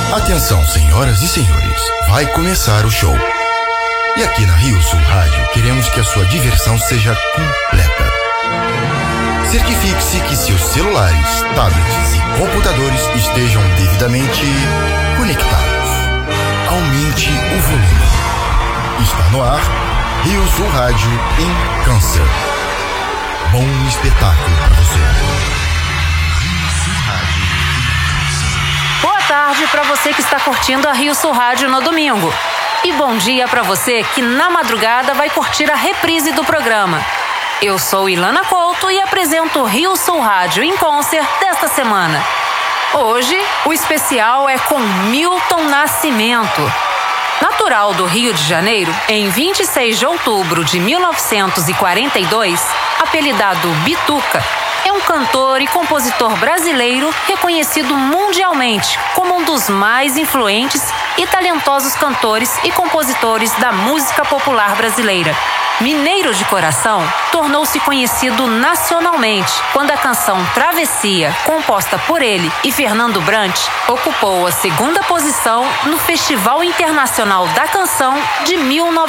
Atenção, senhoras e senhores, vai começar o show. E aqui na Rio Sul Rádio queremos que a sua diversão seja completa. Certifique-se que seus celulares, tablets e computadores estejam devidamente conectados. Aumente o volume. Está no ar Rio Sul Rádio em Câncer. Bom espetáculo para você. Rio Sul Rádio. Boa tarde para você que está curtindo a Rio Sul Rádio no domingo. E bom dia para você que na madrugada vai curtir a reprise do programa. Eu sou Ilana Couto e apresento o Rio Sul Rádio em Concert desta semana. Hoje, o especial é com Milton Nascimento. Natural do Rio de Janeiro, em 26 de outubro de 1942, apelidado Bituca, é um cantor e compositor brasileiro reconhecido mundialmente como um dos mais influentes e talentosos cantores e compositores da música popular brasileira. Mineiro de coração, tornou-se conhecido nacionalmente quando a canção Travessia, composta por ele e Fernando Brant, ocupou a segunda posição no Festival Internacional da Canção de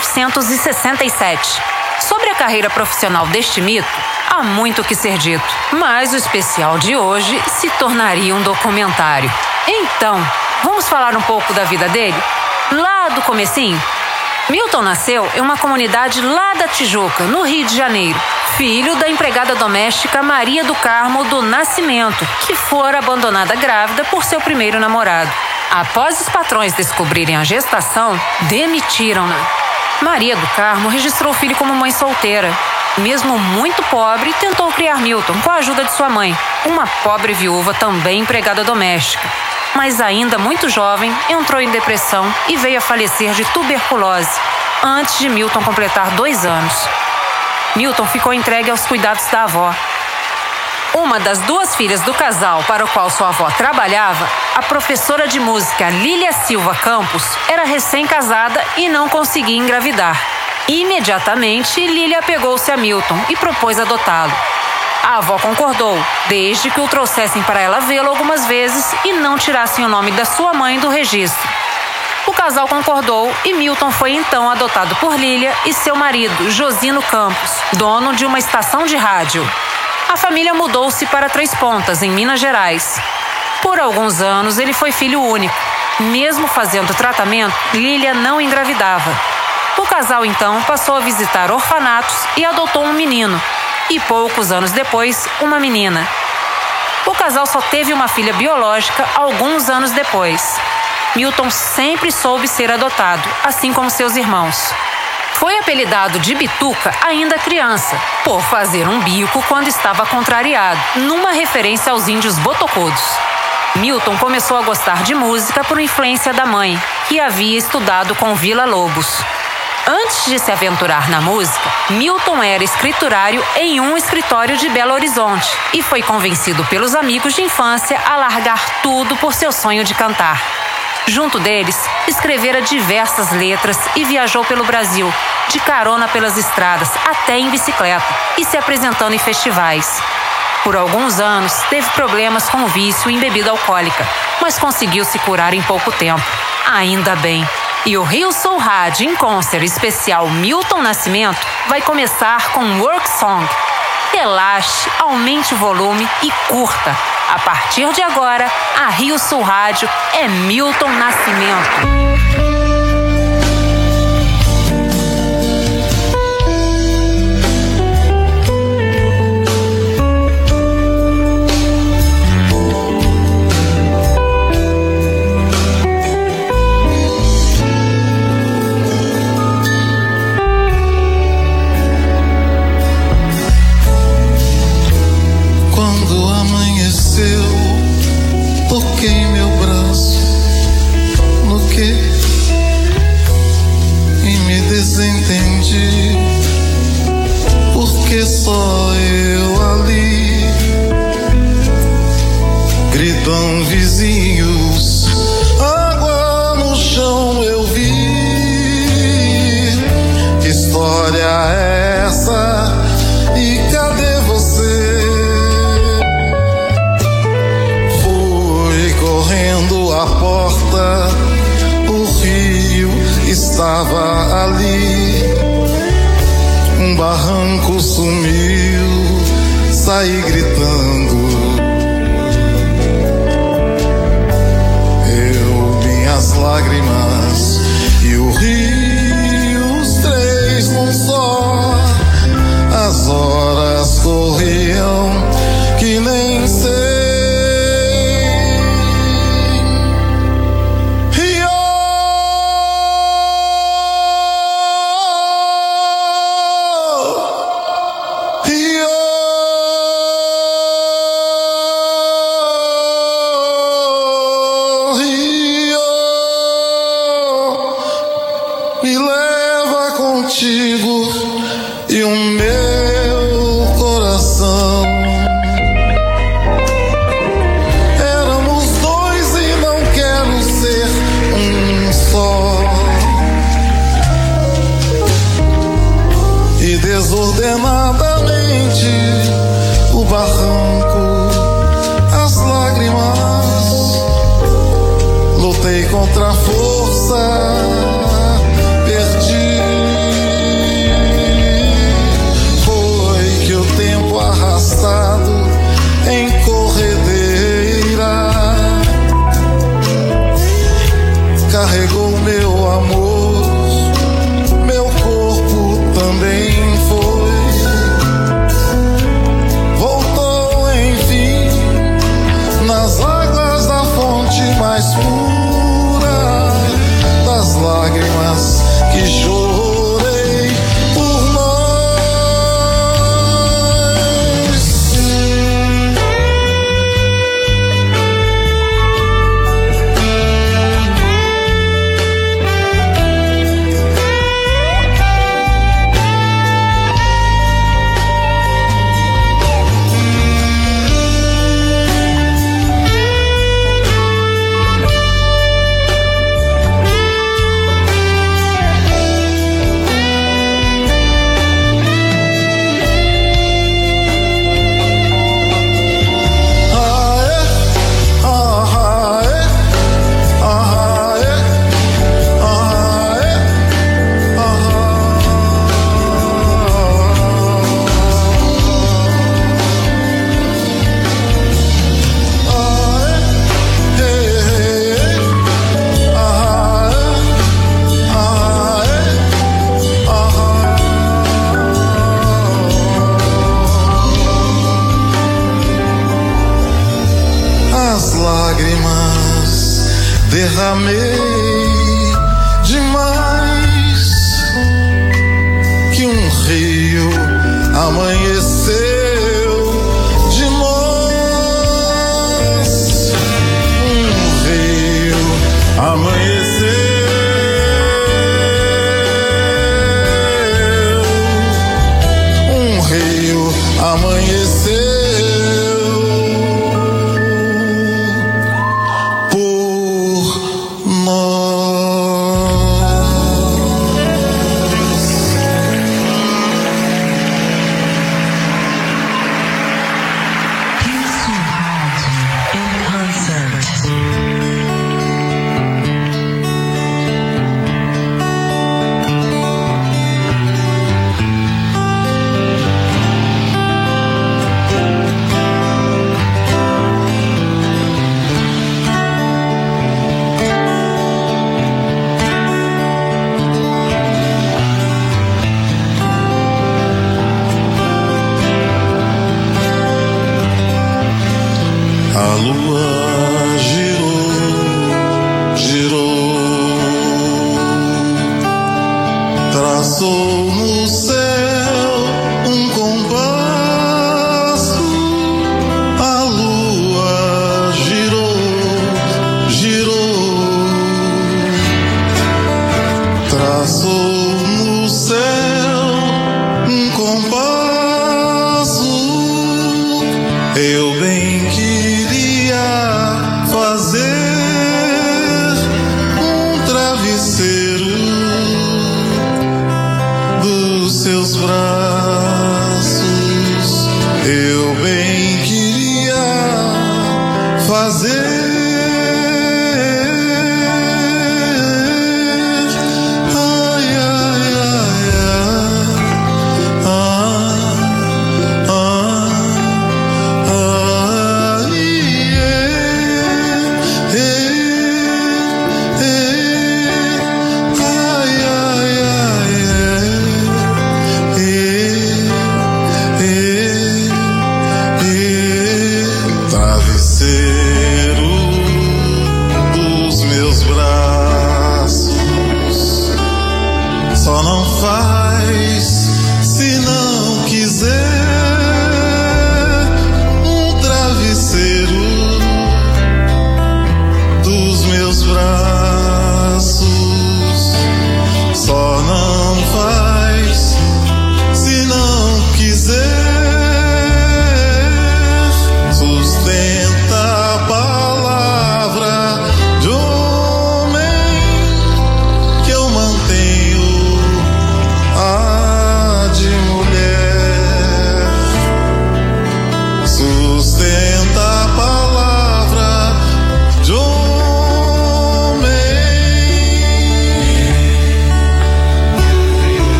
1967. Sobre a carreira profissional deste mito, há muito o que ser dito, mas o especial de hoje se tornaria um documentário. Então, vamos falar um pouco da vida dele? Lá do comecinho? Milton nasceu em uma comunidade lá da Tijuca, no Rio de Janeiro, filho da empregada doméstica Maria do Carmo do Nascimento, que fora abandonada grávida por seu primeiro namorado. Após os patrões descobrirem a gestação, demitiram-na. Maria do Carmo registrou o filho como mãe solteira. Mesmo muito pobre, tentou criar Milton com a ajuda de sua mãe, uma pobre viúva também empregada doméstica. Mas ainda muito jovem, entrou em depressão e veio a falecer de tuberculose, antes de Milton completar 2 anos. Milton ficou entregue aos cuidados da avó. Uma das 2 filhas do casal para o qual sua avó trabalhava, a professora de música Lília Silva Campos, era recém-casada e não conseguia engravidar. Imediatamente, Lília apegou-se a Milton e propôs adotá-lo. A avó concordou, desde que o trouxessem para ela vê-lo algumas vezes e não tirassem o nome da sua mãe do registro. O casal concordou e Milton foi então adotado por Lília e seu marido, Josino Campos, dono de uma estação de rádio. A família mudou-se para Três Pontas, em Minas Gerais. Por alguns anos, ele foi filho único. Mesmo fazendo tratamento, Lília não engravidava. O casal, então, passou a visitar orfanatos e adotou um menino. E poucos anos depois, uma menina. O casal só teve uma filha biológica alguns anos depois. Milton sempre soube ser adotado, assim como seus irmãos. Foi apelidado de Bituca ainda criança, por fazer um bico quando estava contrariado, numa referência aos índios botocudos. Milton começou a gostar de música por influência da mãe, que havia estudado com Vila Lobos. Antes de se aventurar na música, Milton era escriturário em um escritório de Belo Horizonte e foi convencido pelos amigos de infância a largar tudo por seu sonho de cantar. Junto deles, escrevera diversas letras e viajou pelo Brasil, de carona pelas estradas, até em bicicleta, e se apresentando em festivais. Por alguns anos, teve problemas com o vício em bebida alcoólica, mas conseguiu se curar em pouco tempo. Ainda bem. E o Rio Sul Rádio em Concert especial Milton Nascimento vai começar com Work Song. Relaxe, aumente o volume e curta. A partir de agora, a Rio Sul Rádio é Milton Nascimento. Toquei meu braço no que e me desentendi, porque só eu ali. Gritam vizinhos, água no chão eu vi. Que história é essa? E cadê você? Fui correndo a porta, o rio estava ali. Um barranco sumiu, saí gritando. Minhas lágrimas e o rio, os três num só. As horas corriam que nem sei. Me leva contigo e o meu coração. Éramos dois e não quero ser um só. E desordenadamente o barranco, as lágrimas, lutei contra a força. Em corredeira carregou meu amor, meu corpo também foi. Voltou enfim nas águas da fonte mais pura, das lágrimas que chorei por nós. Lágrimas derramei demais, que um rio amanheceu de nós. Um rio amanheceu, um rio amanheceu. A lua girou, girou, traçou no céu um compasso. A lua girou, girou, traçou no céu um compasso. Eu bem queria fazer um travesseiro dos seus braços. Eu bem queria fazer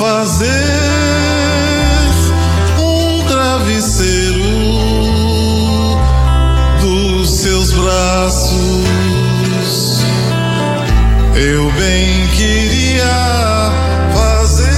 fazer um travesseiro dos seus braços. Eu bem queria fazer.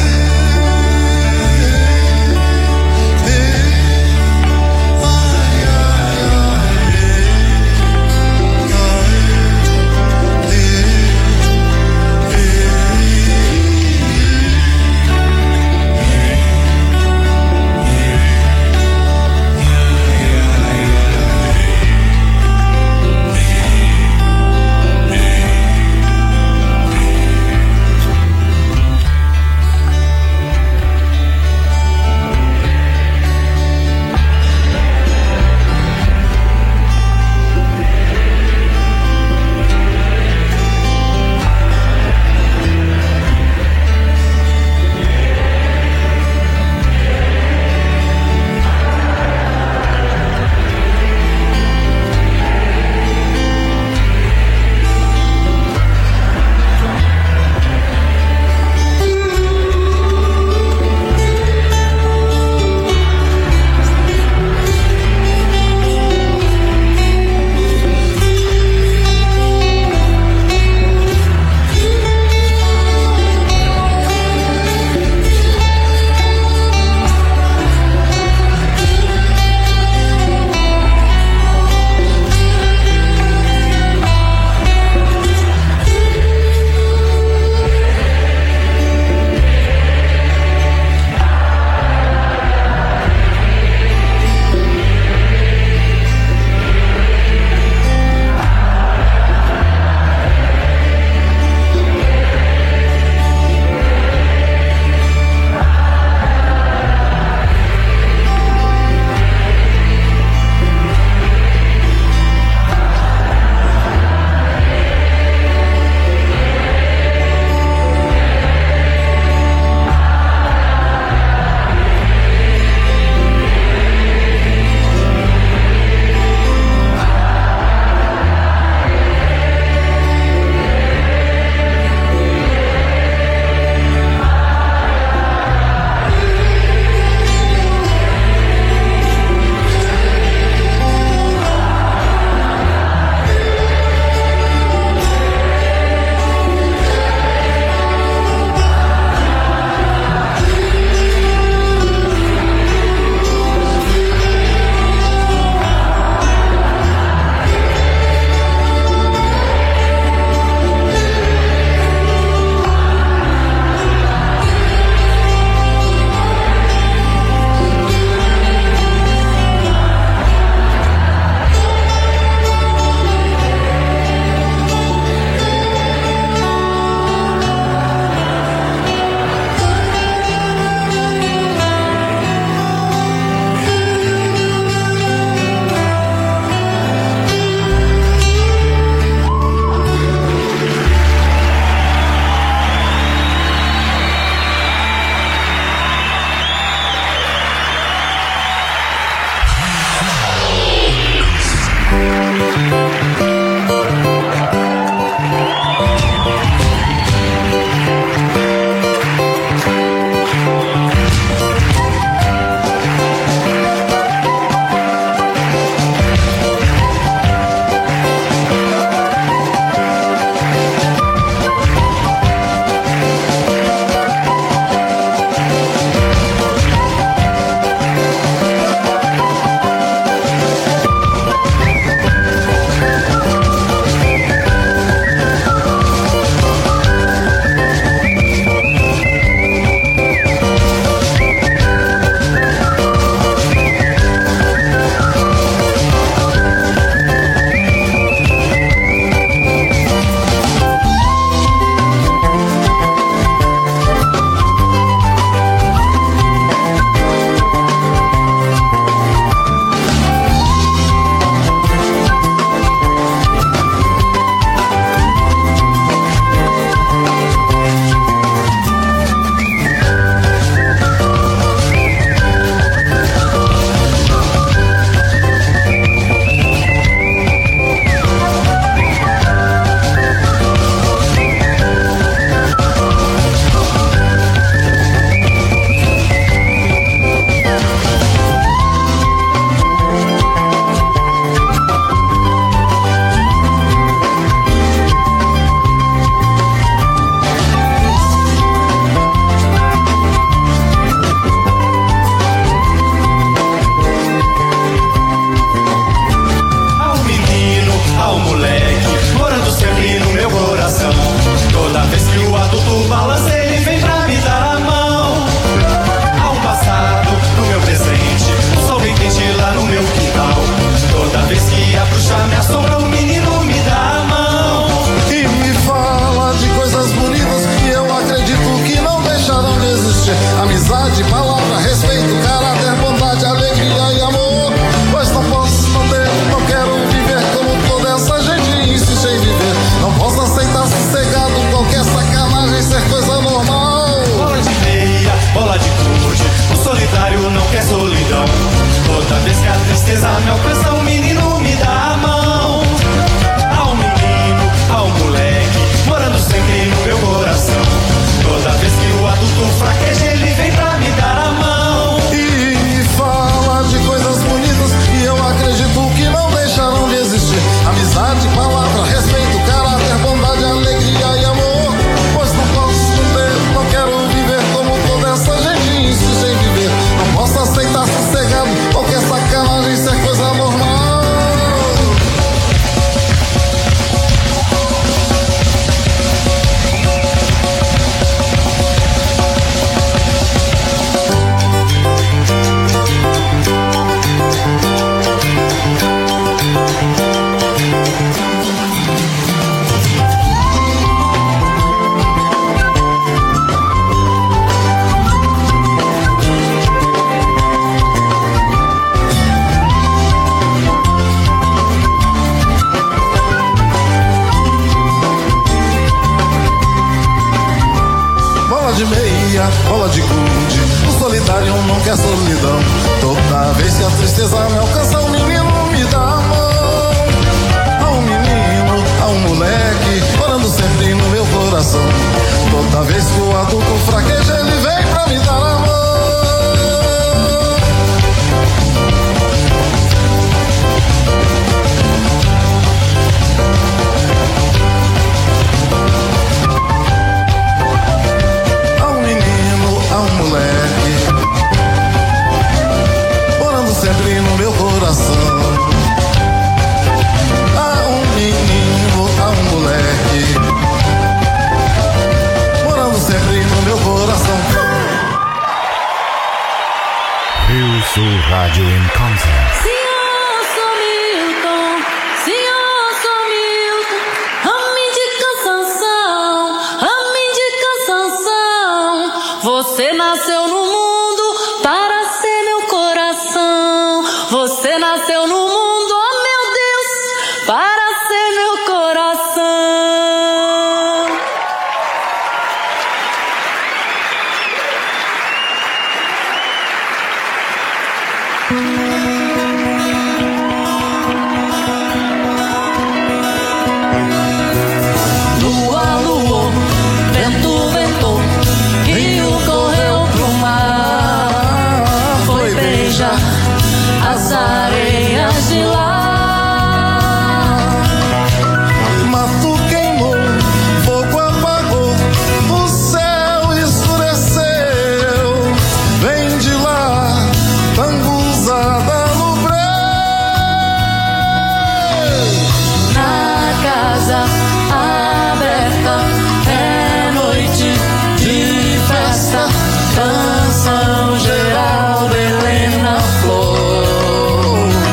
amizade, palavra, respeito, caráter, bondade, alegria e amor. Pois não posso, não devo, não quero viver como toda essa gente insiste em viver. Não posso aceitar sossegado qualquer sacanagem ser coisa normal. Bola de meia, bola de gude, o solitário não quer solidão. Toda vez que a tristeza me alcança, o menino me dá a mão. Há um menino, há um moleque, morando sempre no meu coração. Toda vez que o adulto fraqueja, ele vem pra me dar a mão. E fala de coisas bonitas e eu acredito que não deixarão de existir. Amizade, palavra, respeito, caráter, bondade, alegria e amor. Pois não posso, não devo, não quero viver como toda essa gente insiste em viver. Não posso aceitar sossegado qualquer sacanagem ser coisa normal. De meia, bola de gude, o solitário não quer solidão. Toda vez que a tristeza me alcança, o menino me dá a mão. Há um menino, há um moleque, morando sempre no meu coração. Toda vez que o adulto fraqueja, ele vem pra me dar a mão. Sempre no meu coração. Há um menino, há um moleque, morando sempre no meu coração. Rio Sul Rádio em Concert. Se eu sou Milton, se eu sou Milton, a minha indicação. Você nasceu no mundo para ser meu coração. Você nasceu no mundo, oh meu Deus, para ser meu coração. Lua, luou, vento, ventou, rio correu pro mar. Foi beijar as areias de lá. Mato queimou, fogo apagou, o céu escureceu. Vem de lá, tanguzada no breu. Na casa aberta é noite de festa, canção geral de Helena Flor.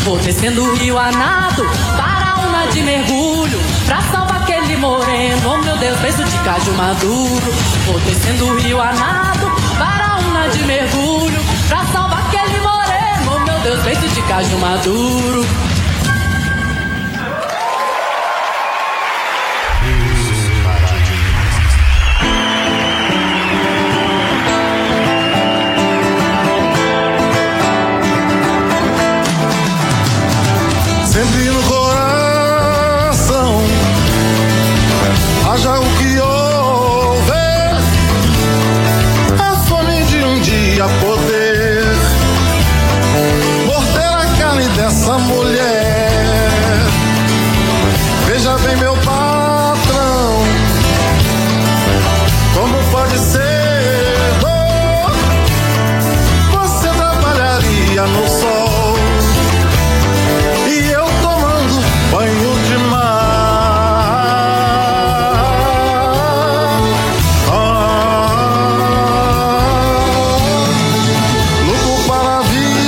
Vou descendo o rio a nado para uma de mergulho, pra salvar aquele moreno, oh meu Deus, beijo de caju maduro. Vou descendo o rio a nado para uma de mergulho, pra salvar aquele moreno, oh meu Deus, beijo de caju maduro. Sempre no coração haja o que houver, a fome de um dia poder morder a carne dessa mulher. Veja bem, meu patrão, como pode ser dor? Você trabalharia no sol e eu tomando banho de mar. Luto para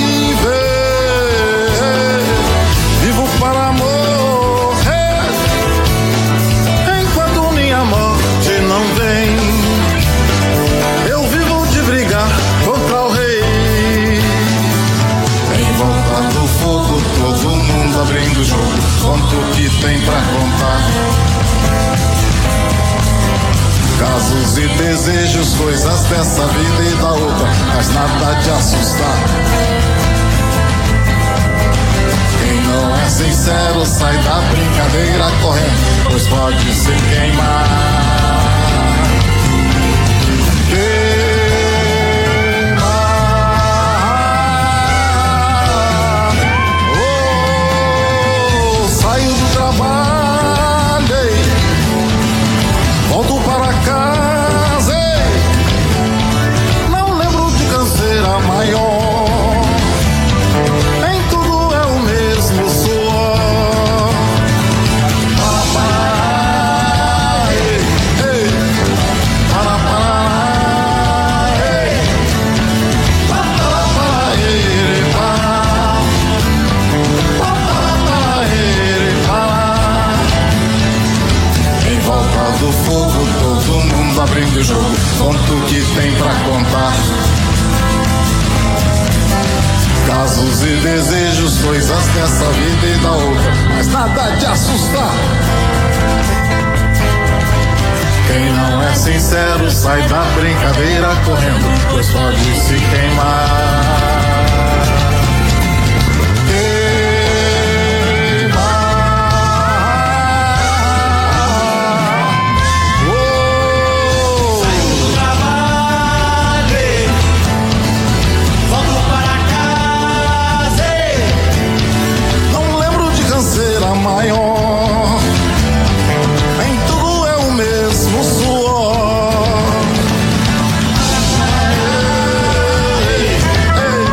viver, vivo para morrer, enquanto minha morte não vem. Eu vivo de brigar contra o rei. Em volta do fogo, todo mundo abrindo o jogo, conta o que tem pra contar. Casos e desejos, coisas dessa vida e da outra, mas nada de assustar. Quem não é sincero sai da brincadeira correndo, pois pode se queimar. Saio do trabalho, volto para casa, não lembro de canseira maior. Em tudo é o mesmo suor. Do fogo, todo mundo abrindo o jogo, conta o que tem pra contar. Casos e desejos, coisas dessa vida e da outra, mas nada de assustar. Quem não é sincero sai da brincadeira correndo, pois pode se queimar. Maior, em tudo é o mesmo suor. Ei, ei,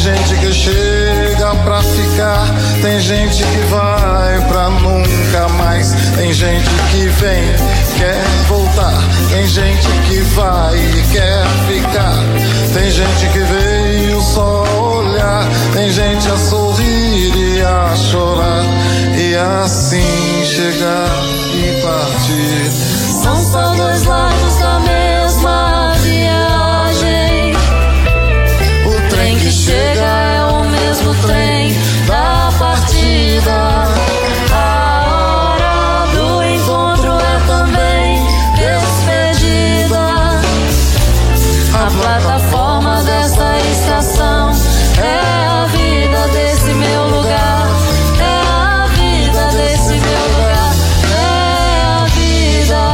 gente que chega pra ficar, tem gente que vai pra nunca mais. Tem gente que vem, quer voltar, tem gente que vai e quer ficar. Tem gente que veio só olhar, tem gente a sorrir e a chorar, e assim chegar e partir. São só dois lados da mesma viagem. O trem que chega é o mesmo trem da partida. A hora do encontro é também despedida. A plataforma dessa estação é a vida desse meu lugar. É a vida desse meu lugar. É a vida.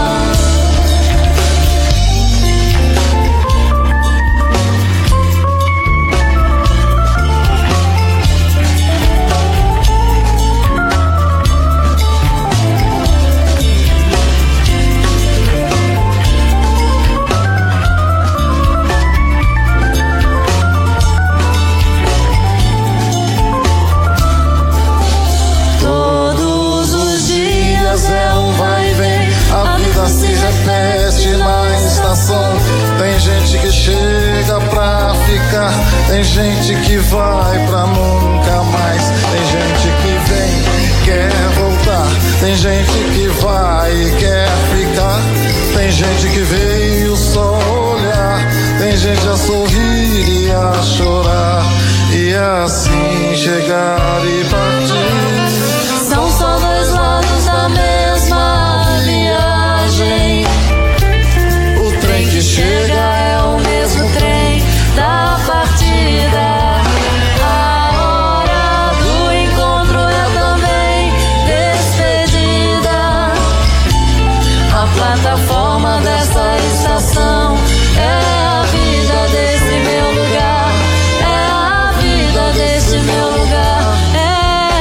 Todos os dias é um vai e vem, A vida se repete na estação. Tem gente que chega pra ficar, tem gente que vai pra nunca mais. Tem gente que vem, quer voltar, tem gente que vai e quer ficar. Tem gente que veio só olhar, tem gente a sorrir e a chorar, e assim chegar e partir. são só dois lados da mesma viagem. O trem que Chega é o mesmo trem da partida. A hora do encontro é também despedida. A plataforma dessa estação é a vida desse meu lugar. É a vida desse meu lugar. É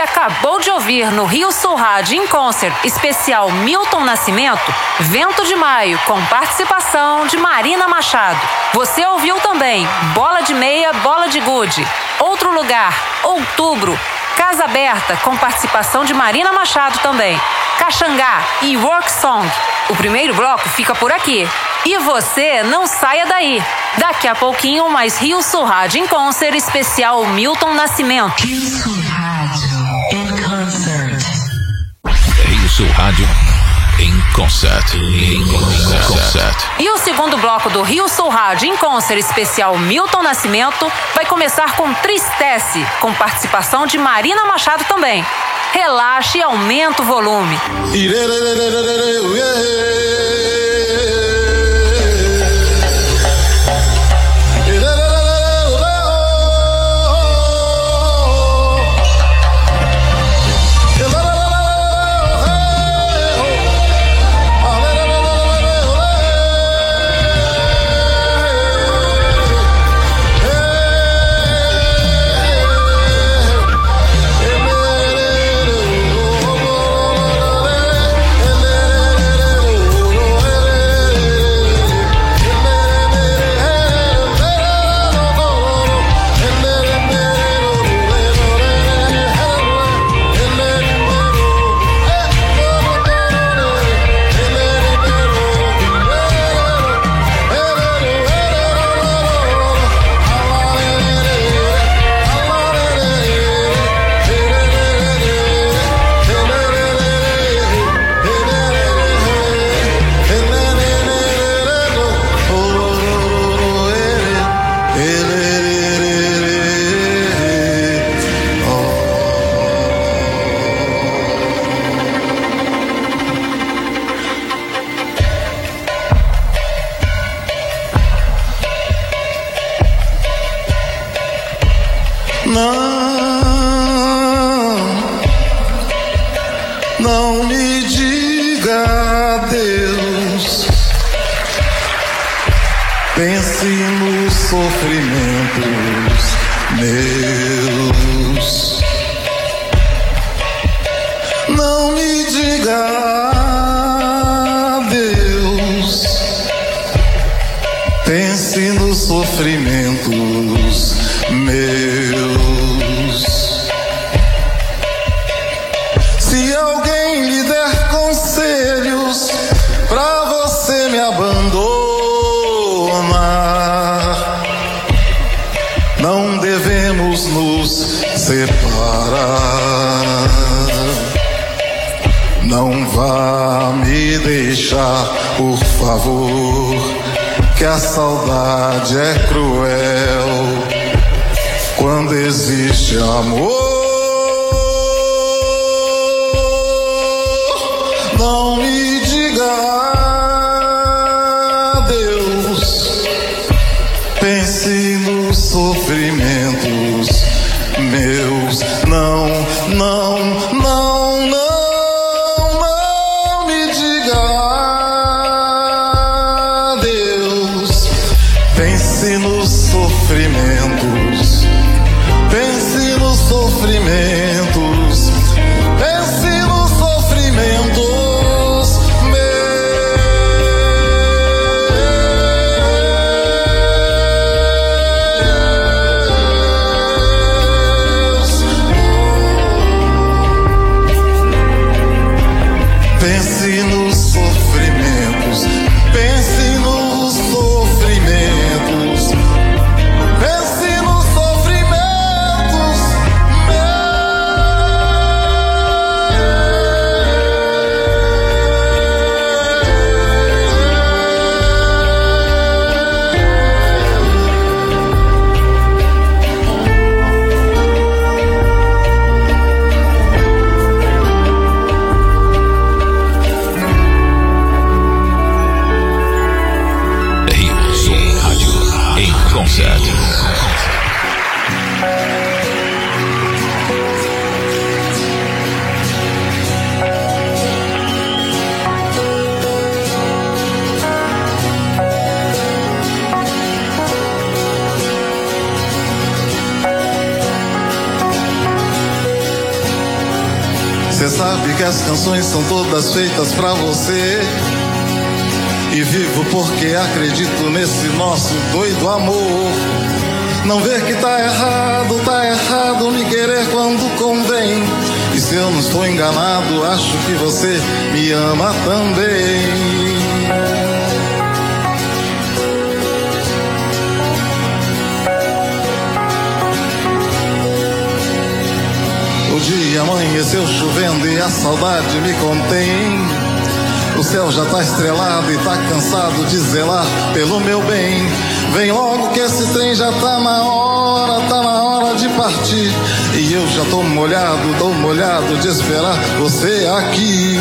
acabou de ouvir no Rio Sul Rádio em Concert especial Milton Nascimento, Vento de Maio, com participação de Marina Machado. Você ouviu também Bola de Meia, Bola de Gude. Outro Lugar, Outubro, Casa Aberta, com participação de Marina Machado também. Caxangá e Work Song. O primeiro bloco fica por aqui. E você não saia daí. Daqui a pouquinho, mais Rio Sul Rádio em Concert especial Milton Nascimento. Rio Sul Rádio em Concert. Rio Sul Rádio em Concert. E o segundo bloco do Rio Sul Rádio em Concert especial Milton Nascimento vai começar com Tristece, com participação de Marina Machado também. Relaxe e aumenta o volume. Não me diga adeus. Pense nos sofrimentos meus. Não me diga adeus. Pense nos sofrimentos meus. Se alguém lhe der conselhos pra você me abandonar, não devemos nos separar. Não vá me deixar, por favor, que a saudade é cruel quando existe amor. Não me diga adeus. Pense nos sofrimentos meus. Não, não, não, não, não me diga adeus. Pense nos sofrimentos. Pense nos sofrimentos. Pense nos sofrimentos. Pense nos sofrimentos, pense nos sofrimentos, pense nos sofrimentos porque as canções são todas feitas pra você. E vivo porque acredito nesse nosso doido amor. Não ver que tá errado me querer quando convém. E se eu não estou enganado, acho que você me ama também. O dia amanheceu chovendo e a saudade me contém. O céu já tá estrelado e tá cansado de zelar pelo meu bem. Vem logo que esse trem já tá na hora de partir. E eu já tô molhado de esperar você aqui.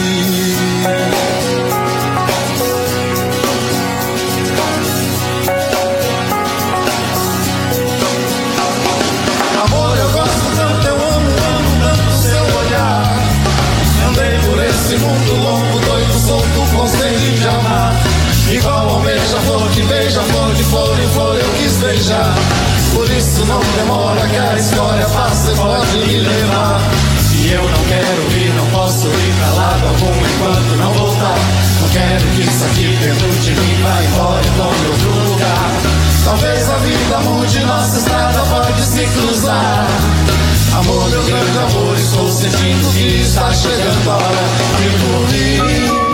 Amor, eu gosto tanto, eu amo tanto seu olhar. Andei por esse mundo louco, doido, solto, com sede de amar. Igual ao beija-flor que beija flor, de flor em flor eu quis beijar. Por isso não demora que a história passa e pode me levar. E eu não quero ir, não posso ir pra lado algum enquanto não voltar. Não quero que isso aqui dentro de mim vá embora e tome outro lugar. Talvez a vida mude, nossa estrada pode se cruzar. Amor, meu grande amor, estou sentindo que está chegando a hora de dormir.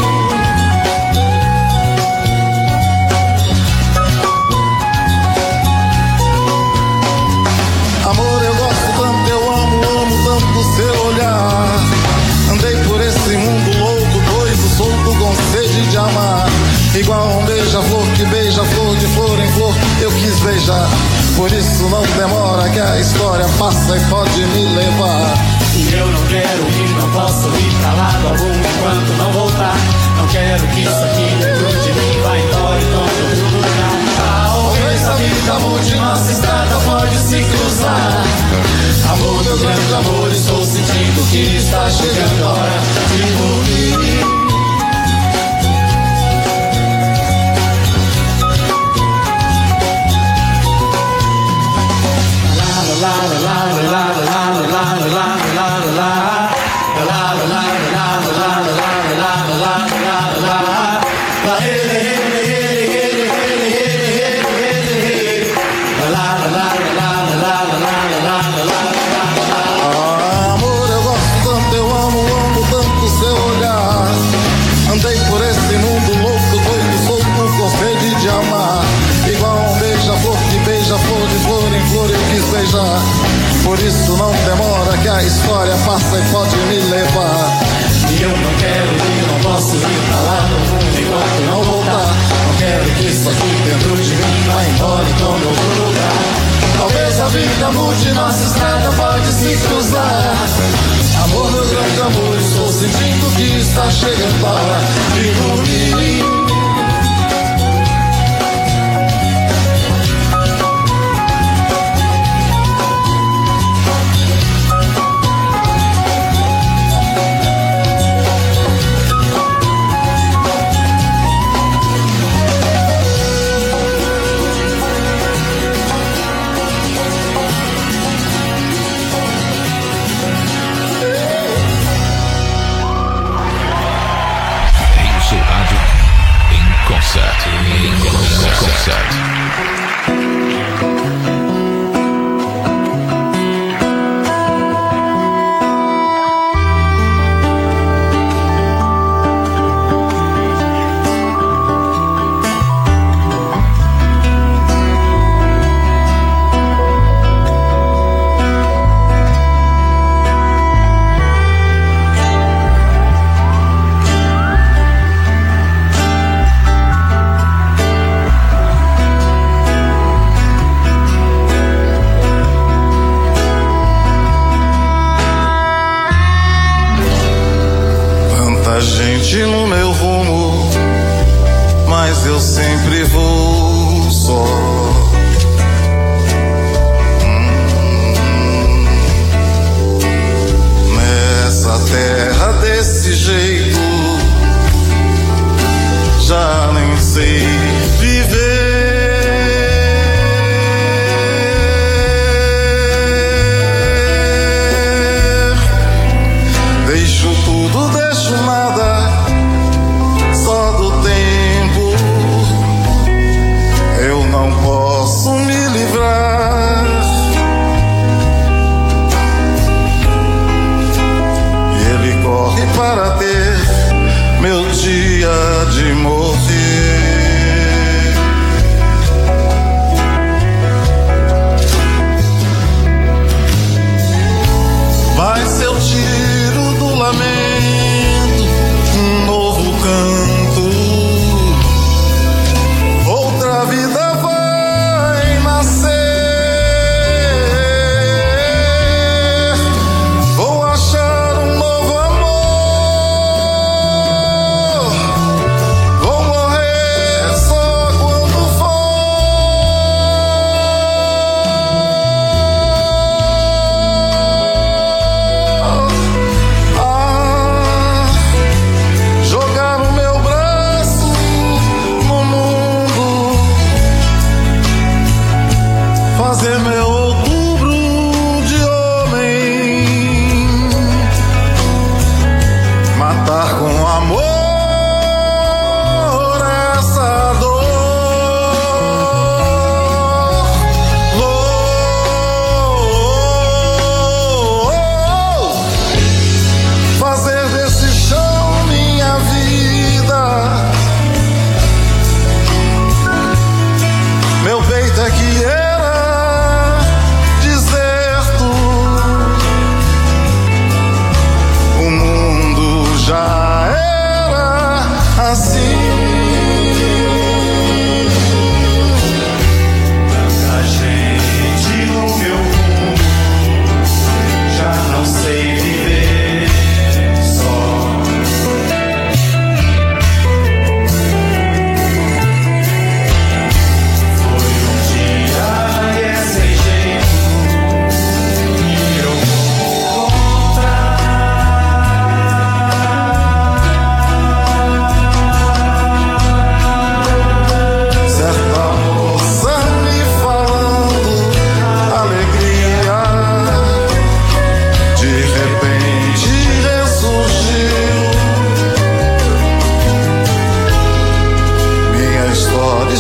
Amor, eu gosto tanto, eu amo tanto seu olhar. Andei por esse mundo louco, doido, solto, com sede de amar. Igual um beija-flor que beija flor, de flor em flor eu quis beijar. Por isso não demora que a história passa e pode me levar. E eu não quero ir, não posso ir pra lado algum enquanto não voltar. Não quero que isso aqui dentro de mim vá embora e tome outro lugar. Talvez a vida mude, nossa estrada pode se cruzar. Amor, meu grande amor, estou sentindo que está chegando a hora de dormir. Amor, eu gosto tanto, eu amo tanto seu olhar. Andei por esse mundo louco, doido, solto, com sede de amar. Igual um beija-flor que beija flor, de flor em flor eu quis beijar. Por isso não demora que a história passa e pode me levar. E eu não quero ir, não posso ir pra lá no mundo enquanto não voltar. Não quero que isso aqui dentro de mim vá embora e tome outro lugar. Talvez a vida mude, nossa estrada pode se cruzar. Amor, meu grande amor, estou sentindo que está chegando a hora de dormir. Gente no meu rumo, mas eu sempre vou só. Nessa terra desse jeito, já nem sei viver. Deixo tudo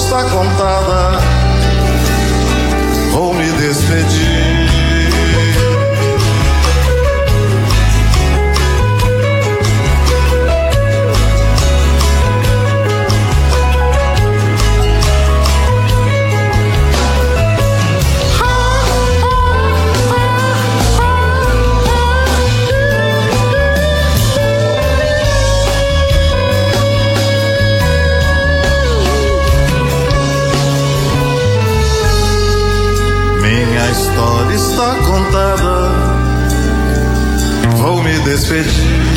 está contada. Vou me despedir. Minha história está contada. Vou me despedir.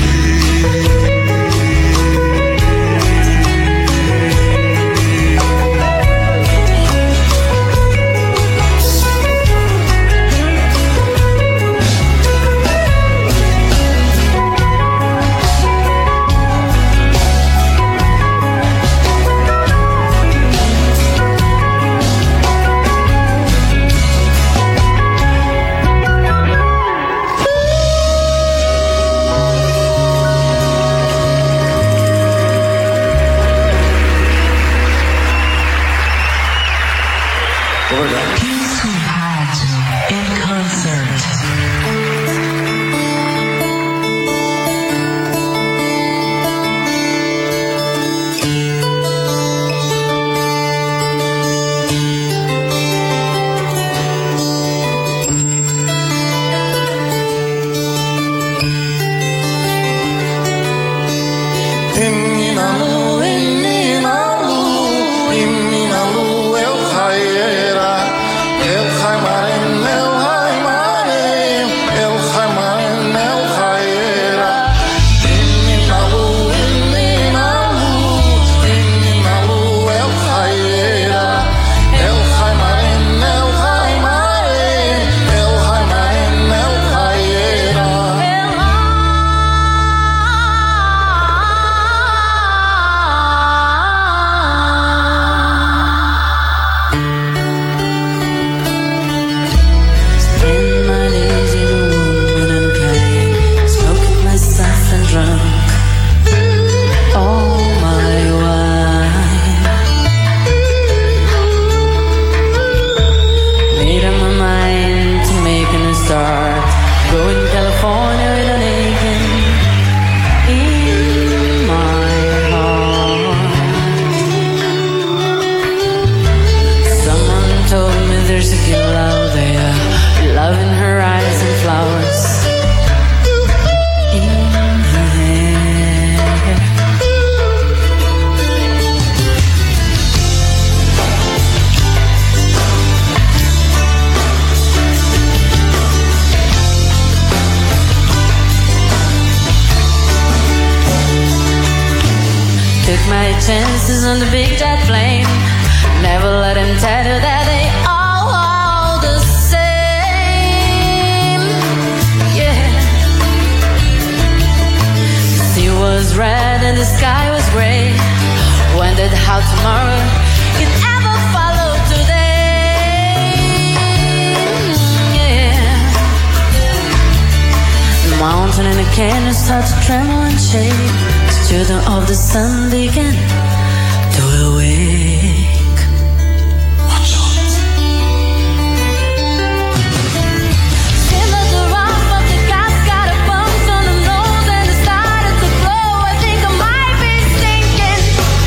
Chances on the big jet plane. Never let him tell you that they all the same. Yeah. The sea was red and the sky was gray. Wondered how tomorrow could ever follow today. Yeah. The mountain and the canyon start to tremble and shake. Children of the sun begin to awake. Watch out. Feel the rough of the gas got a bump on the nose and it started to blow. I think I might be sinking.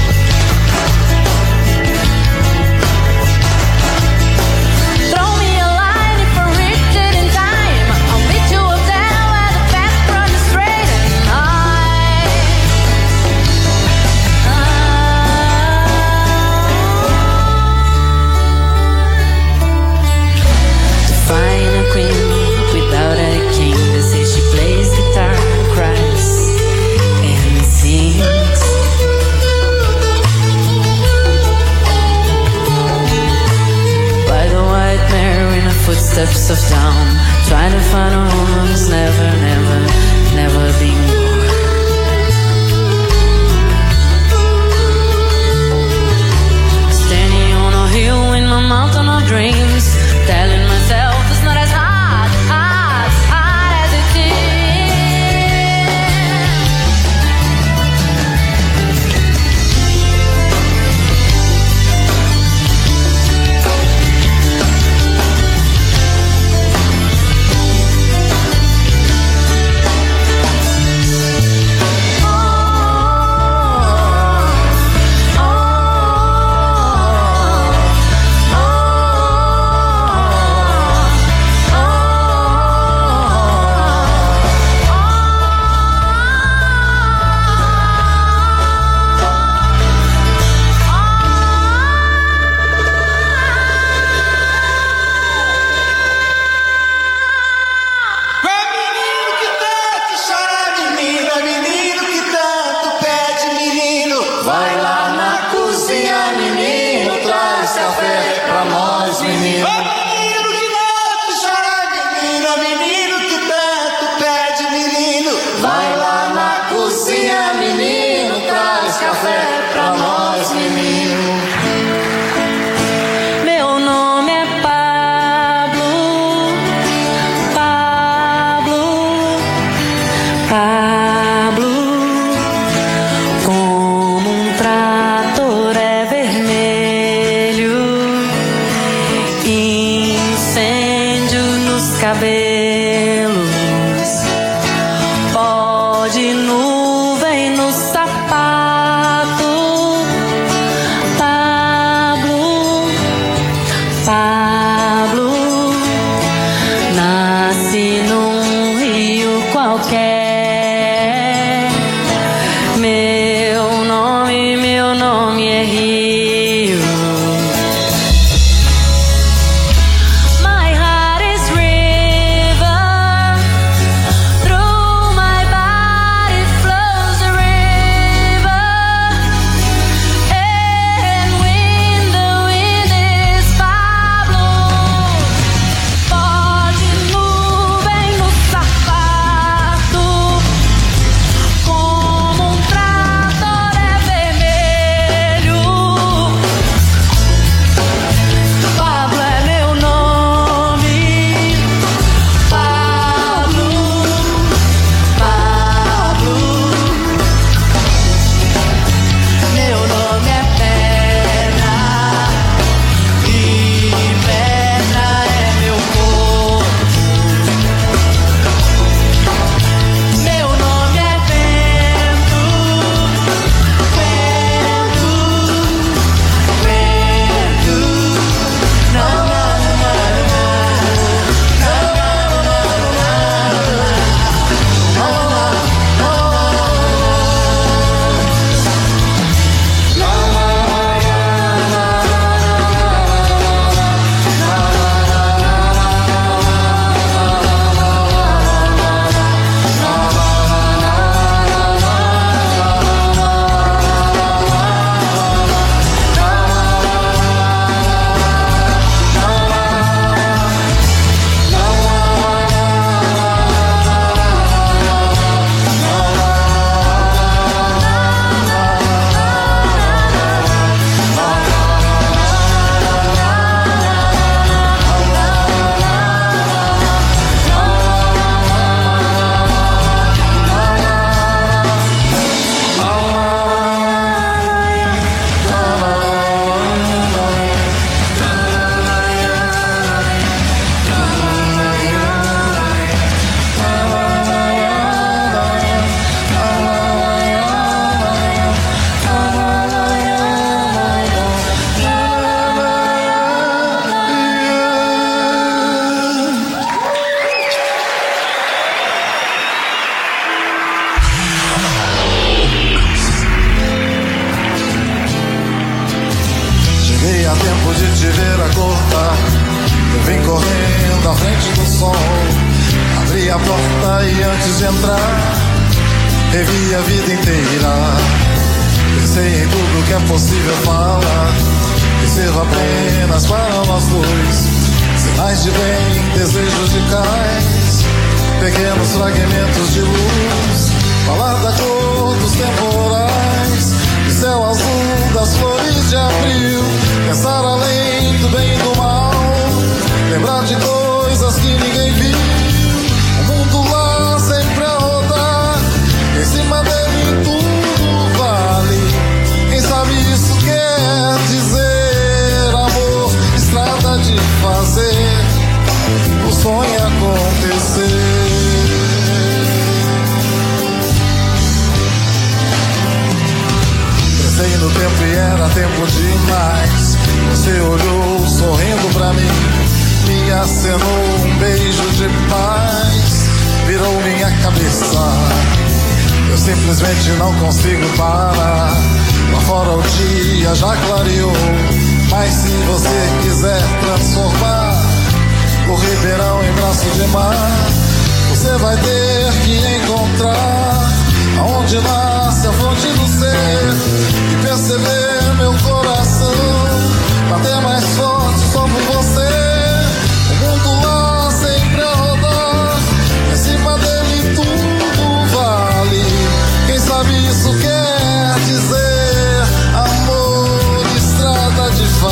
Throw me a line if I reach it in time. I'll meet you up there where the path runs straight and find a queen without a king. They say she plays guitar, cries, and sings. By the white mare in the footsteps of dawn, trying to find a woman who's never, never, never been born. Standing on a hill in my mountain of dreams, telling myself it's not as hard as it is. café pra nós, menino. Menino que tanto chora, menino, menino que tanto pede, menino. Vai lá na cozinha, menino, traz café pra nós, menino. Meu nome é Pablo, Pablo, Pablo. Como um trator é vermelho, incêndio nos cabelos, pó de nuvem no sapato. Pablo, Pablo, nasce num rio qualquer. Meu nome é Rio. My heart is river, through my body flows a river, and when the wind is Pablo, pó de nuvem no sapato, como um trator é vermelho. Pablo é meu nome, Pablo, Pablo. Meu nome é Pedra, e pedra é meu corpo. Meu nome é Vento, Vento, Vento. Não, não, Cheguei a tempo de te ver acordar. Eu vim correndo à frente do sol. Abri a porta e antes de entrar, revi a vida inteira. Pensei em tudo que é possível falar, que sirva apenas para nós dois. Sinais de bem, desejos de cais, pequenos fragmentos de luz. Falar da cor dos temporais, do céu azul das flores de abril. Pensar além do bem e do mal, lembrar de coisas que ninguém viu. O mundo lá sempre a rodar, em cima dele tudo vale. Quem sabe isso quer dizer amor, estrada de fazer o sonho acontecer. Pensei no tempo e era tempo demais. Você olhou sorrindo pra mim, me acenou um beijo de paz, virou minha cabeça. Eu simplesmente não consigo parar. Lá fora o dia já clareou, mas se você quiser transformar o Ribeirão em braço de mar, você vai ter que encontrar aonde nasce a fonte do ser e perceber meu coração bater mais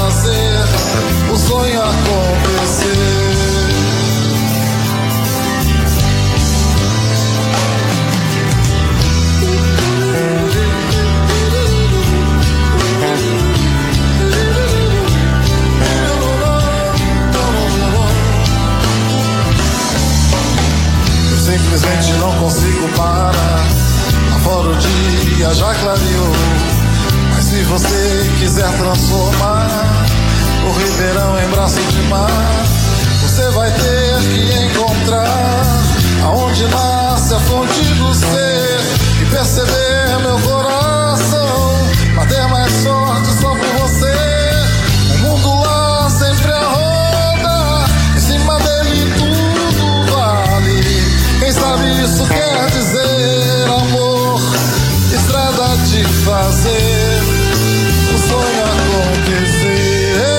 fazer o sonho acontecer. Simplesmente não consigo parar. Lá fora o dia já clareou, mas se você quiser transformar o Ribeirão em braço de mar, você vai ter que encontrar aonde nasce a fonte do ser e perceber meu coração bater mais forte só por você. O mundo lá sempre a roda, em cima dele tudo vale. Quem sabe isso quer dizer amor, estrada de fazer o sonho acontecer.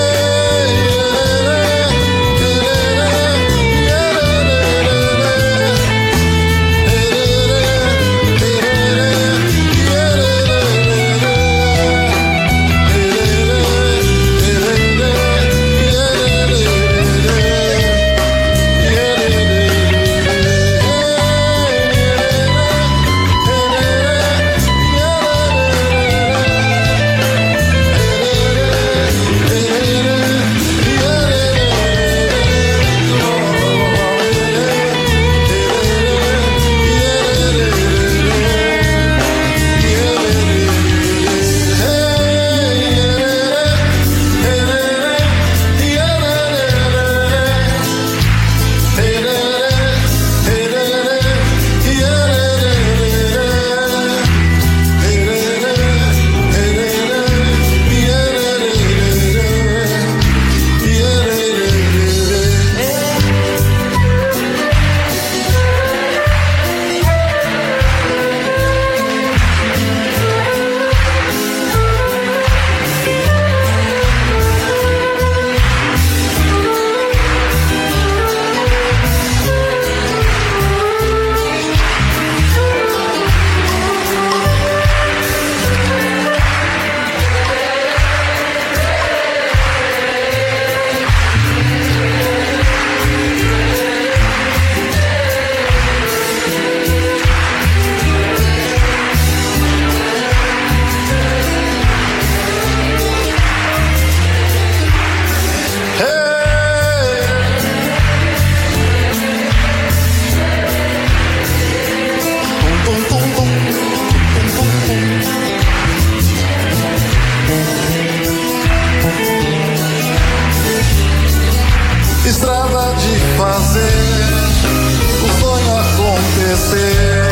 Estrada de fazer o sonho acontecer.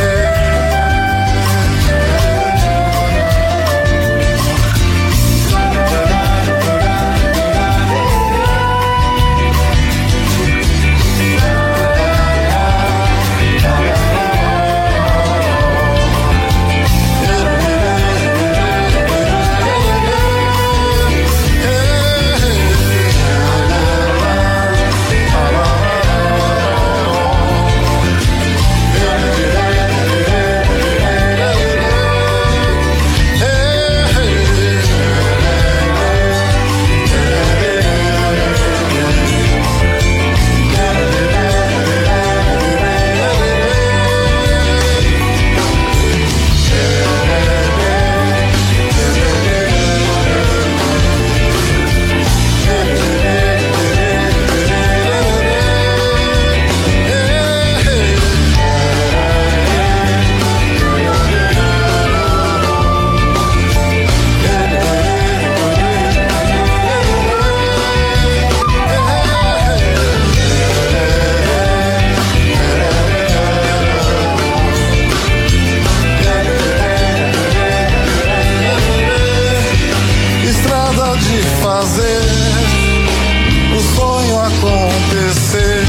Fazer o sonho acontecer.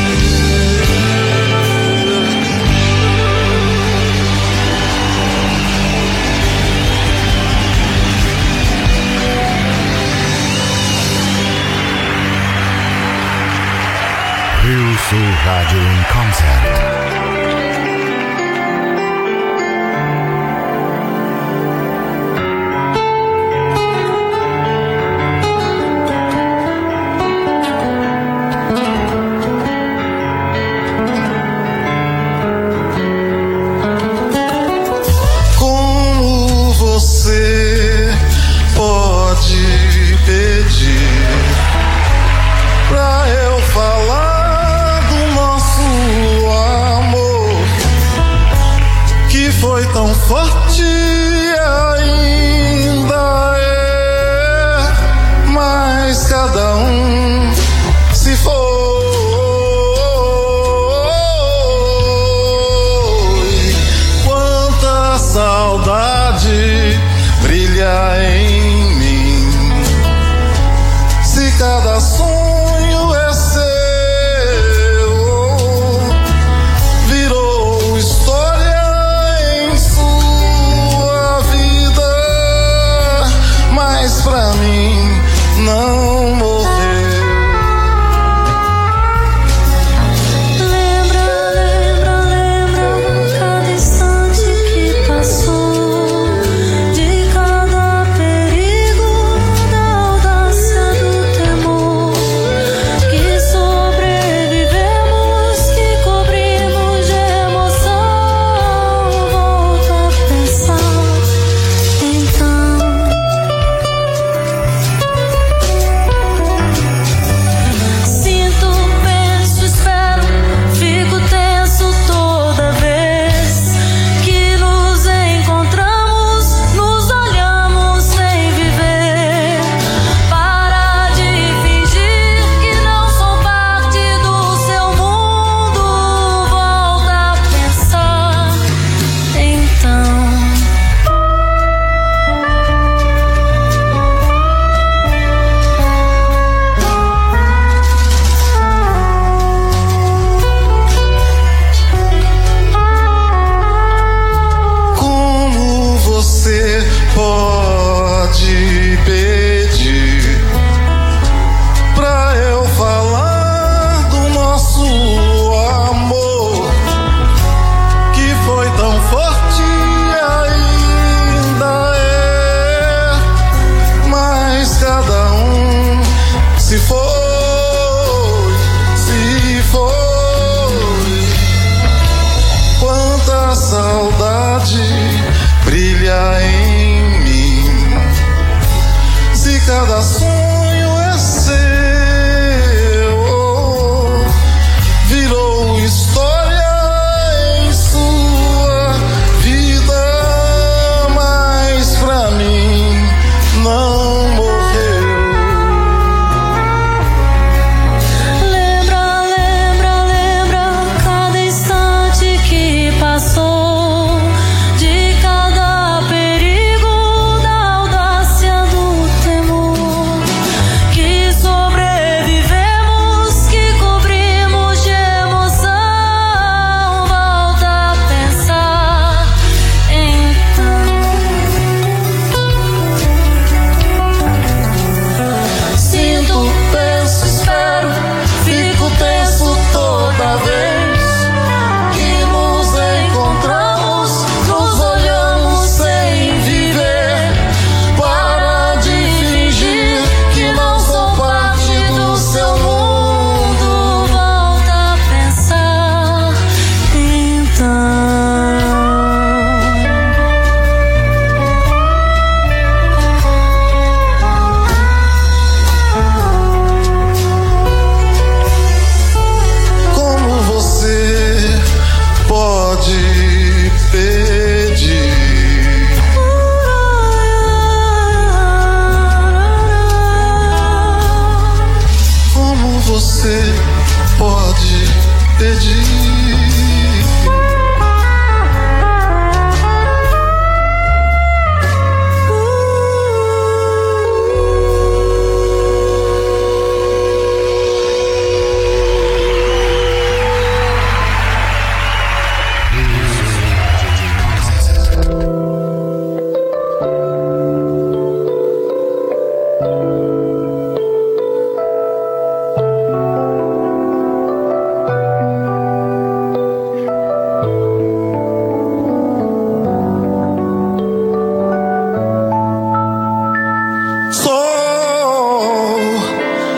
Rio Sul Rádio em Concert.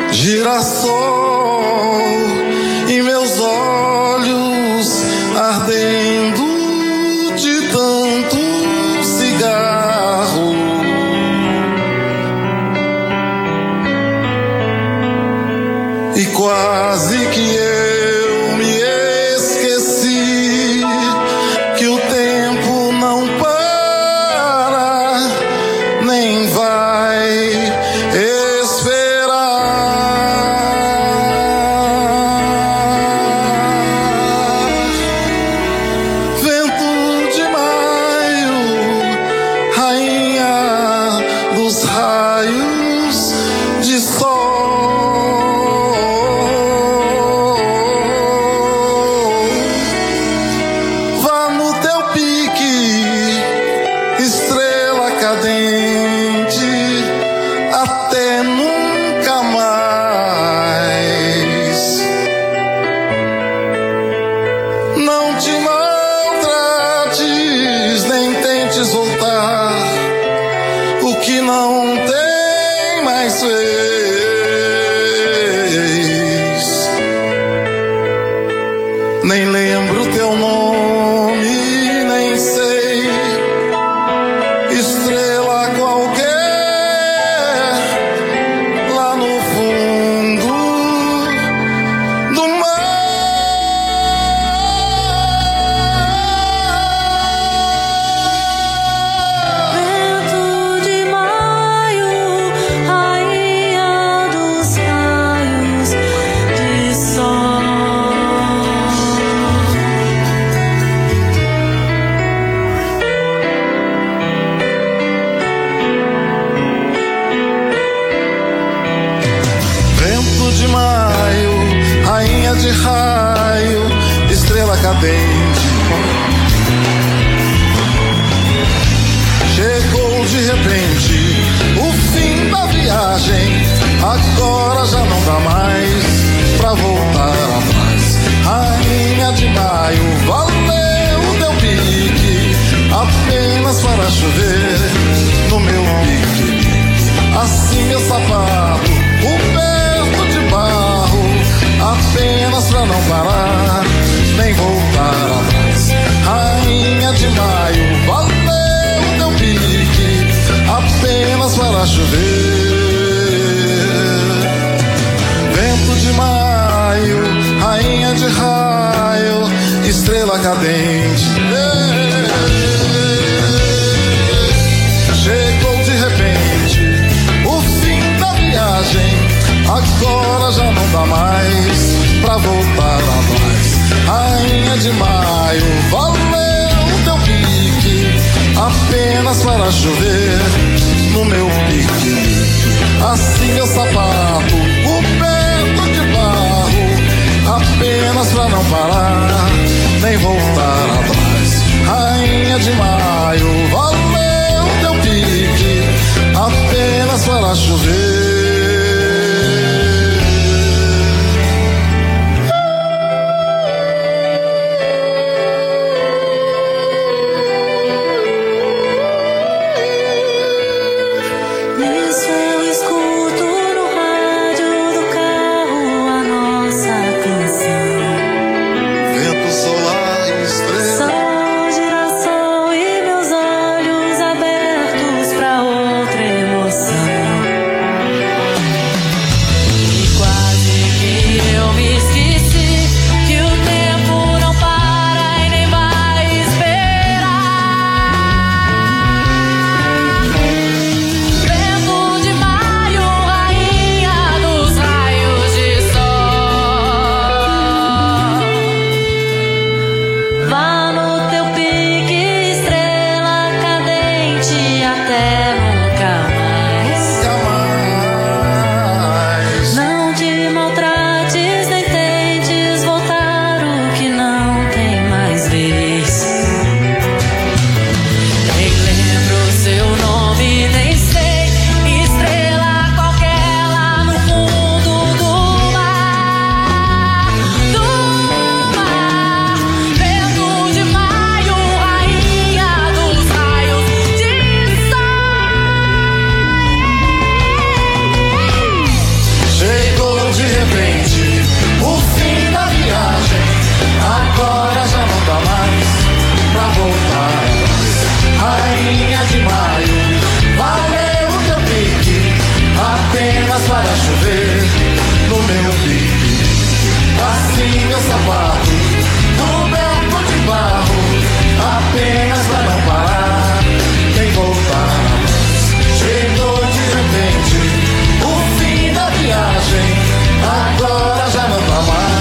girassol e meus olhos ardendo de tanto cigarro. E quase que eu me esqueci que o tempo não para, nem vai esperar. Vento de maio, rainha dos raios de sol. Vá no teu pique, estrela cadente, até nunca mais. Não te maltrates, nem tentes voltar o que não tem mais vez. Nem lembro teu nome, nem sei, estrela qualquer lá no fundo do mar. Vento de maio, rainha dos raios de sol. Vento de maio, rainha de raio, estrela cadente, chegou de repente o fim da viagem. Agora já não dá mais pra voltar atrás. Rainha de maio, valeu o teu pique, apenas para chover no meu pique. Assim meu sapato coberto de barro, apenas pra não parar, nem voltar atrás. Rainha de maio, valeu o teu pique, apenas para chover. Vento de maio, rainha de raio, estrela cadente, chegou de repente o fim da viagem. Agora já não dá mais pra voltar atrás. Rainha de maio, valeu o teu pique, apenas para chover no meu pique. Assim meu sapato coberto de barro, apenas pra não parar, nem voltar atrás. Rainha de maio, valeu o teu pique, apenas para chover. Nisso eu escuto no rádio do carro a nossa canção. Vento solar e estrela, Sol, girassol e meus olhos abertos pra outra emoção. no meu pique. Assim meu sapato, coberto de barro, apenas pra não parar, nem voltar. Chegou de repente o fim da viagem, agora já não dá mais.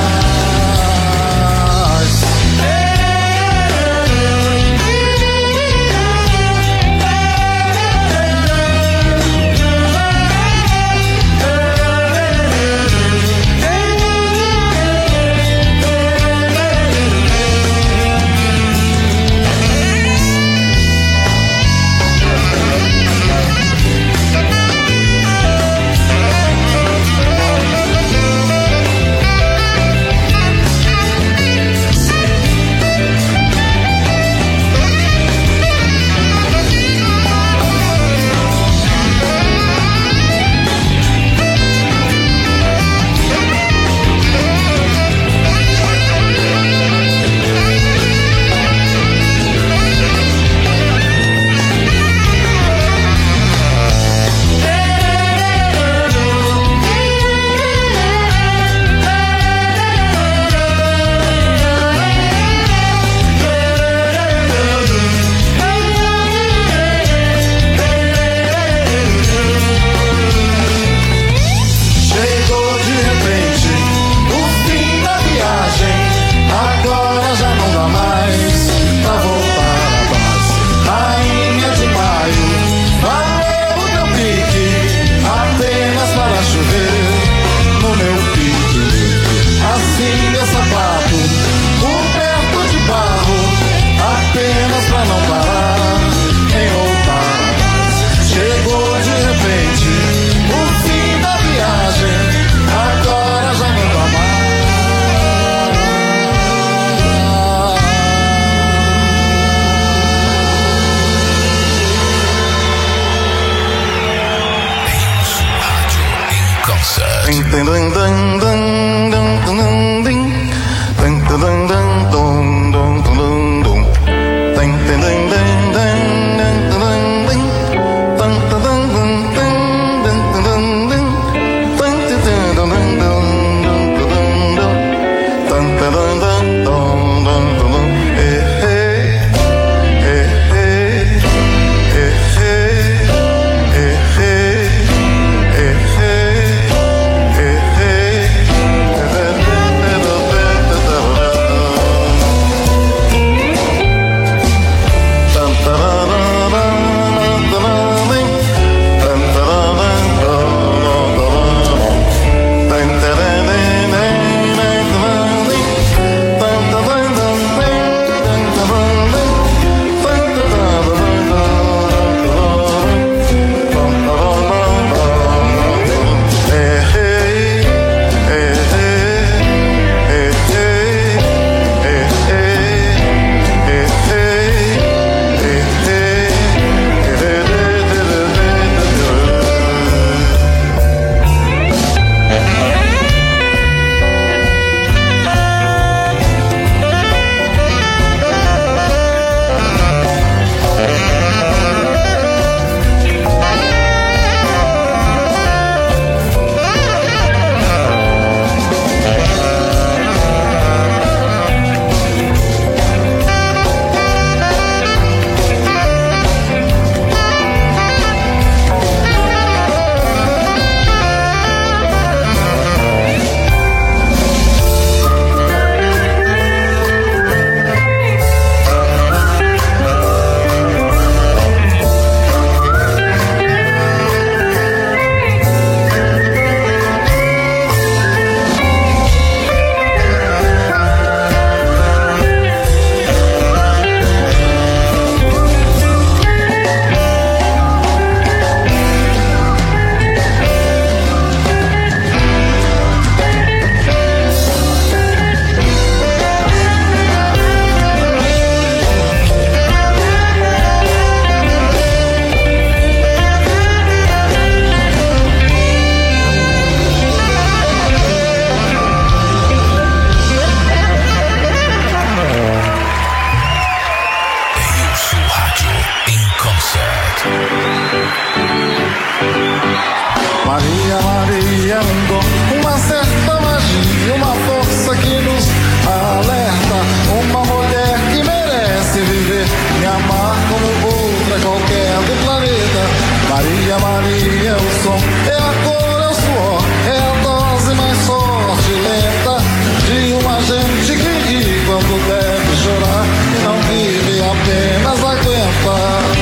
uma certa magia, uma força que nos alerta. Uma mulher que merece viver e amar como outra qualquer do planeta. Maria, Maria é o som, é a cor, é o suor, é a dose mais forte e lenta de uma gente que ri quando deve chorar e não vive, apenas aguenta.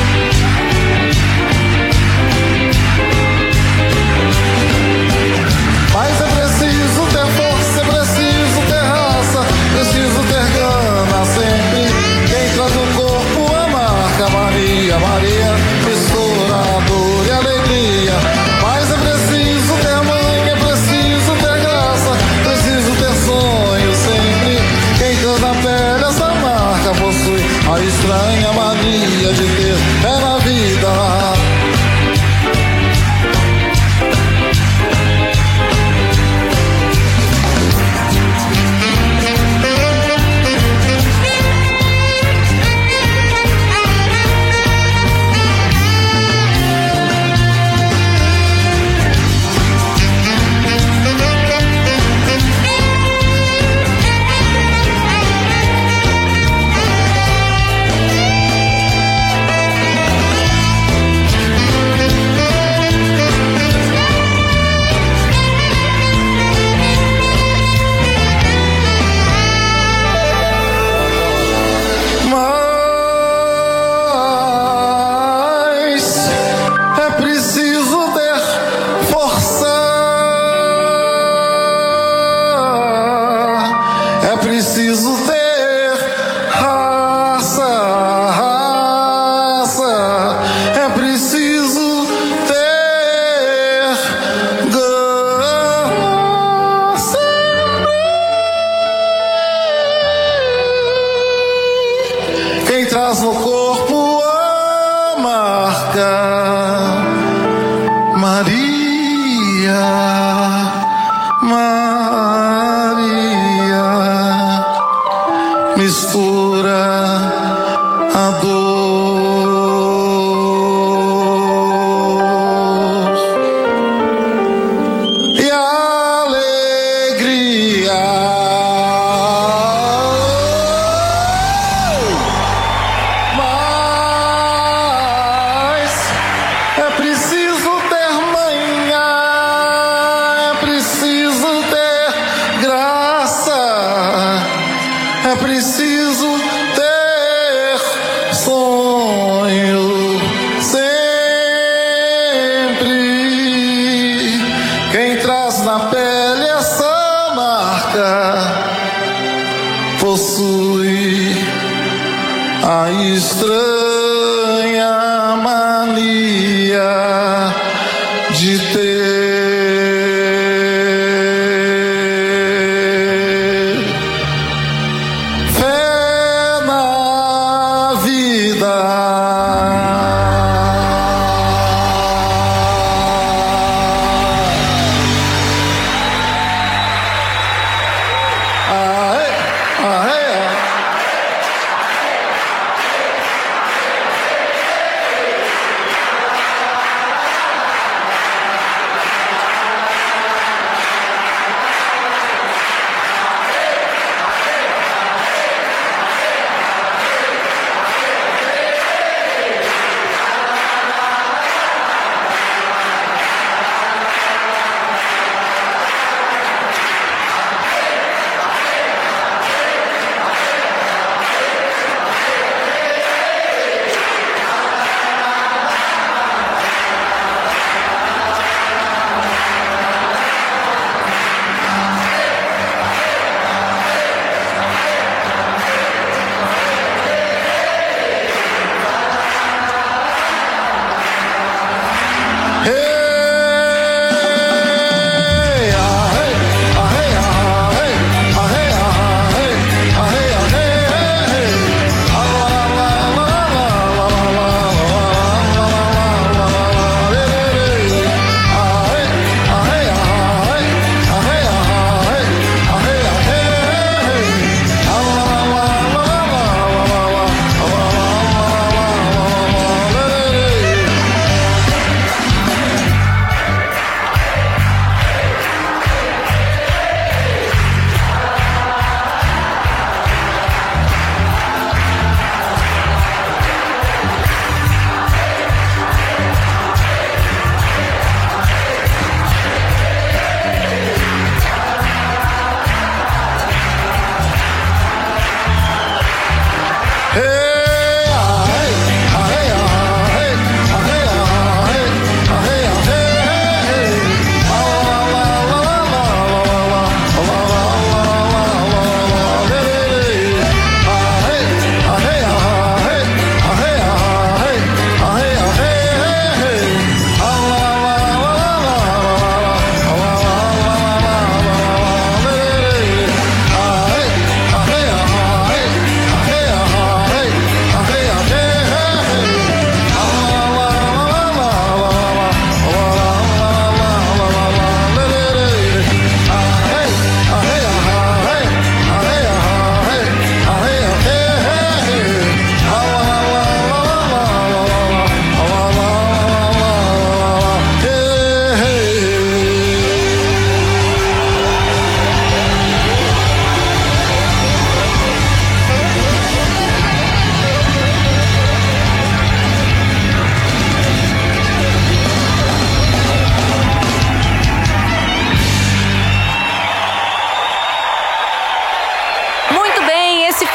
Mas é preciso ter força, é preciso ter raça, preciso ter gana sempre. Quem traz no corpo a marca Maria, Maria, mistura a dor e a alegria. Mas é preciso ter mãe, é preciso ter graça, preciso ter sonho sempre. Quem traz na pele essa marca possui a estranha mania de ter fé na vida.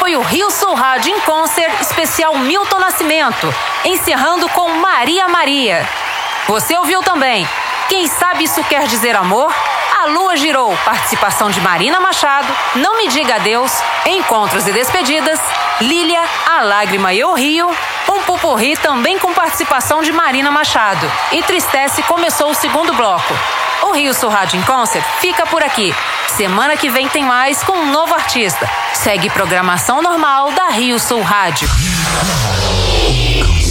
foi o Rio Sul Rádio em Concert especial Milton Nascimento, encerrando com Maria Maria. Você ouviu também Quem Sabe Isso Quer Dizer Amor? A Lua Girou, participação de Marina Machado, Não Me Diga Adeus, Encontros e Despedidas, Lília, A Lágrima e o Rio, um pupurri também com participação de Marina Machado. E Tristece começou o segundo bloco. O Rio Sul Rádio em Concert fica por aqui. Semana que vem tem mais com um novo artista. Segue programação normal da Rio Sul Rádio.